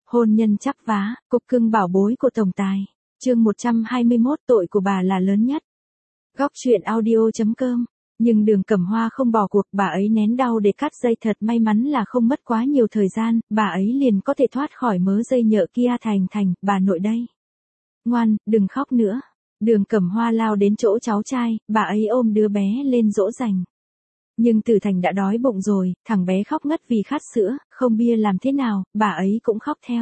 Hôn nhân chắp vá, cục cưng bảo bối của tổng tài. Chương 121, tội của bà là lớn nhất. Góc truyện audio.com. Nhưng Đường Cẩm Hoa không bỏ cuộc, bà ấy nén đau để cắt dây, thật may mắn là không mất quá nhiều thời gian, bà ấy liền có thể thoát khỏi mớ dây nhợ kia. Thành, bà nội đây. Ngoan, đừng khóc nữa. Đường Cẩm Hoa lao đến chỗ cháu trai, bà ấy ôm đứa bé lên dỗ dành. Nhưng Tử Thành đã đói bụng rồi, thằng bé khóc ngất vì khát sữa, không bia làm thế nào, bà ấy cũng khóc theo.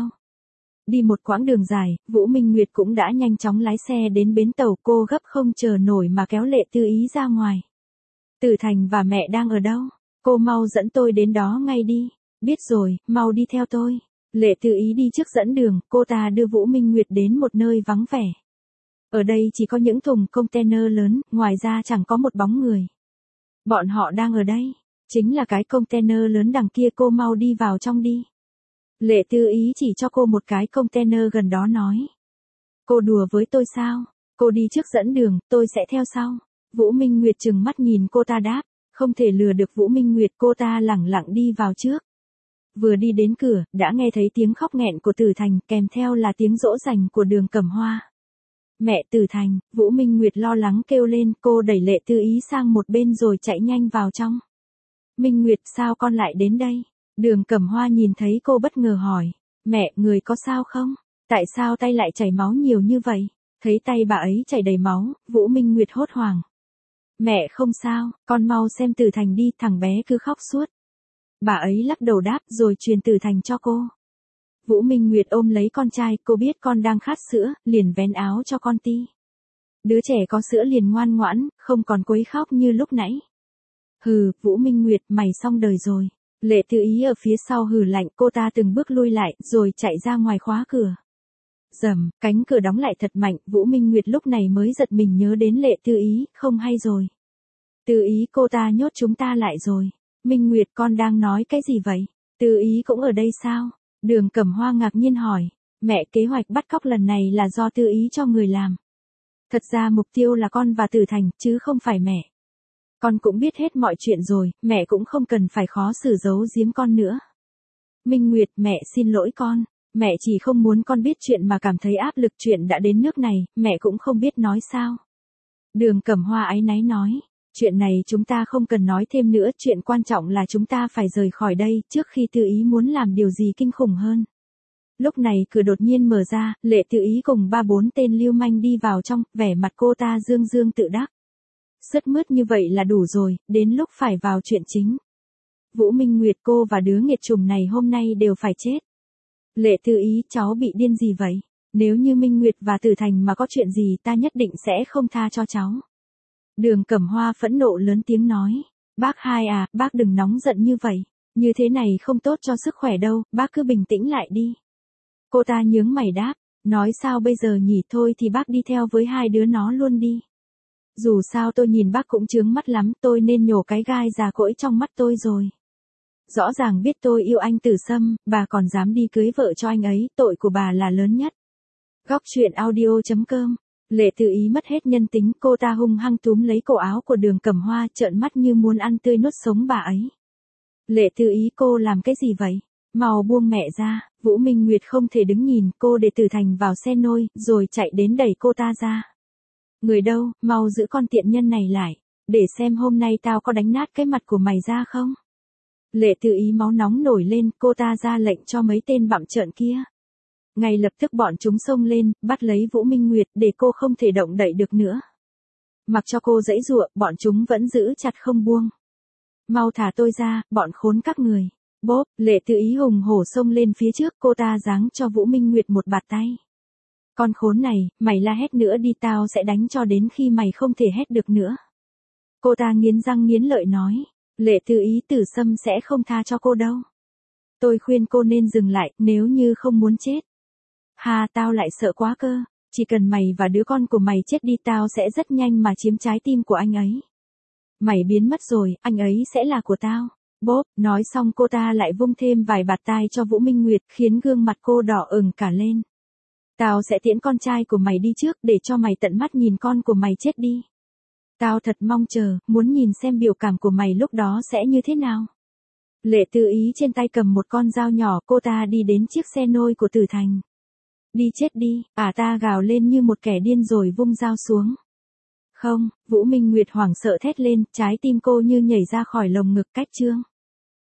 Đi một quãng đường dài, Vũ Minh Nguyệt cũng đã nhanh chóng lái xe đến bến tàu, cô gấp không chờ nổi mà kéo Lệ Tư Ý ra ngoài. Tử Thành và mẹ đang ở đâu? Cô mau dẫn tôi đến đó ngay đi. Biết rồi, mau đi theo tôi. Lệ Tư Ý đi trước dẫn đường, cô ta đưa Vũ Minh Nguyệt đến một nơi vắng vẻ. Ở đây chỉ có những thùng container lớn, ngoài ra chẳng có một bóng người. Bọn họ đang ở đây. Chính là cái container lớn đằng kia, cô mau đi vào trong đi. Lệ Tư Ý chỉ cho cô một cái container gần đó nói. Cô đùa với tôi sao? Cô đi trước dẫn đường, tôi sẽ theo sau. Vũ Minh Nguyệt trừng mắt nhìn cô ta đáp. Không thể lừa được Vũ Minh Nguyệt, cô ta lẳng lặng đi vào trước. Vừa đi đến cửa, đã nghe thấy tiếng khóc nghẹn của Tử Thành, kèm theo là tiếng dỗ dành của Đường Cẩm Hoa. Mẹ Tử Thành, Vũ Minh Nguyệt lo lắng kêu lên, cô đẩy Lệ Tư Ý sang một bên rồi chạy nhanh vào trong. Minh Nguyệt, sao con lại đến đây? Đường Cẩm Hoa nhìn thấy cô bất ngờ hỏi. Mẹ, người có sao không? Tại sao tay lại chảy máu nhiều như vậy? Thấy tay bà ấy chảy đầy máu, Vũ Minh Nguyệt hốt hoảng. Mẹ không sao, con mau xem Tử Thành đi, thằng bé cứ khóc suốt. Bà ấy lắc đầu đáp rồi truyền Tử Thành cho cô. Vũ Minh Nguyệt ôm lấy con trai, cô biết con đang khát sữa, liền vén áo cho con ti. Đứa trẻ có sữa liền ngoan ngoãn, không còn quấy khóc như lúc nãy. Hừ, Vũ Minh Nguyệt, mày xong đời rồi. Lệ Tư Ý ở phía sau hừ lạnh, cô ta từng bước lui lại, rồi chạy ra ngoài khóa cửa. Rầm, cánh cửa đóng lại thật mạnh, Vũ Minh Nguyệt lúc này mới giật mình nhớ đến Lệ Tư Ý, không hay rồi. Tư Ý, cô ta nhốt chúng ta lại rồi. Minh Nguyệt, con đang nói cái gì vậy? Tư Ý cũng ở đây sao? Đường Cẩm Hoa ngạc nhiên hỏi. Mẹ, kế hoạch bắt cóc lần này là do Tư Ý cho người làm. Thật ra mục tiêu là con và Tử Thành, chứ không phải mẹ. Con cũng biết hết mọi chuyện rồi, mẹ cũng không cần phải khó xử giấu giếm con nữa. Minh Nguyệt, mẹ xin lỗi con. Mẹ chỉ không muốn con biết chuyện mà cảm thấy áp lực, chuyện đã đến nước này, mẹ cũng không biết nói sao. Đường Cẩm Hoa áy náy nói. Chuyện này chúng ta không cần nói thêm nữa, chuyện quan trọng là chúng ta phải rời khỏi đây, trước khi Tư Ý muốn làm điều gì kinh khủng hơn. Lúc này cửa đột nhiên mở ra, Lệ Tư Ý cùng 3-4 tên lưu manh đi vào trong, vẻ mặt cô ta dương dương tự đắc. Sứt mướt như vậy là đủ rồi, đến lúc phải vào chuyện chính. Vũ Minh Nguyệt, cô và đứa nghiệt chủng này hôm nay đều phải chết. Lệ Tư Ý, cháu bị điên gì vậy? Nếu như Minh Nguyệt và Tử Thành mà có chuyện gì, ta nhất định sẽ không tha cho cháu. Đường Cẩm Hoa phẫn nộ lớn tiếng nói. Bác hai à, bác đừng nóng giận như vậy. Như thế này không tốt cho sức khỏe đâu, bác cứ bình tĩnh lại đi. Cô ta nhướng mày đáp. Nói sao bây giờ nhỉ, thôi thì bác đi theo với hai đứa nó luôn đi. Dù sao tôi nhìn bác cũng chướng mắt lắm, tôi nên nhổ cái gai già cỗi trong mắt tôi rồi. Rõ ràng biết tôi yêu anh Tử Sâm, bà còn dám đi cưới vợ cho anh ấy, tội của bà là lớn nhất. Góc truyện audio.com. Lệ Tư Ý mất hết nhân tính, cô ta hung hăng túm lấy cổ áo của Đường Cẩm Hoa, trợn mắt như muốn ăn tươi nuốt sống bà ấy. Lệ Tư Ý, cô làm cái gì vậy? Mau buông mẹ ra. Vũ Minh Nguyệt không thể đứng nhìn, cô để Tử Thành vào xe nôi, rồi chạy đến đẩy cô ta ra. Người đâu, mau giữ con tiện nhân này lại, để xem hôm nay tao có đánh nát cái mặt của mày ra không? Lệ Tư Ý máu nóng nổi lên, cô ta ra lệnh cho mấy tên bặm trợn kia. Ngay lập tức bọn chúng xông lên, bắt lấy Vũ Minh Nguyệt để cô không thể động đậy được nữa. Mặc cho cô giãy giụa, bọn chúng vẫn giữ chặt không buông. Mau thả tôi ra, bọn khốn các người. Bốp, Lệ Tư Ý hùng hổ xông lên phía trước, cô ta giáng cho Vũ Minh Nguyệt một bạt tay. Con khốn này, mày la hét nữa đi, tao sẽ đánh cho đến khi mày không thể hét được nữa. Cô ta nghiến răng nghiến lợi nói. Lệ Tư Ý, Tử Sâm sẽ không tha cho cô đâu. Tôi khuyên cô nên dừng lại, nếu như không muốn chết. Hà, tao lại sợ quá cơ. Chỉ cần mày và đứa con của mày chết đi, tao sẽ rất nhanh mà chiếm trái tim của anh ấy. Mày biến mất rồi, anh ấy sẽ là của tao. Bốp, nói xong cô ta lại vung thêm vài bạt tai cho Vũ Minh Nguyệt, khiến gương mặt cô đỏ ửng cả lên. Tao sẽ tiễn con trai của mày đi trước, để cho mày tận mắt nhìn con của mày chết đi. Tao thật mong chờ, muốn nhìn xem biểu cảm của mày lúc đó sẽ như thế nào. Lệ Tư Ý trên tay cầm một con dao nhỏ, cô ta đi đến chiếc xe nôi của Tử Thành. Đi chết đi, ta gào lên như một kẻ điên rồi vung dao xuống. Không, Vũ Minh Nguyệt hoảng sợ thét lên, trái tim cô như nhảy ra khỏi lồng ngực. Cách chương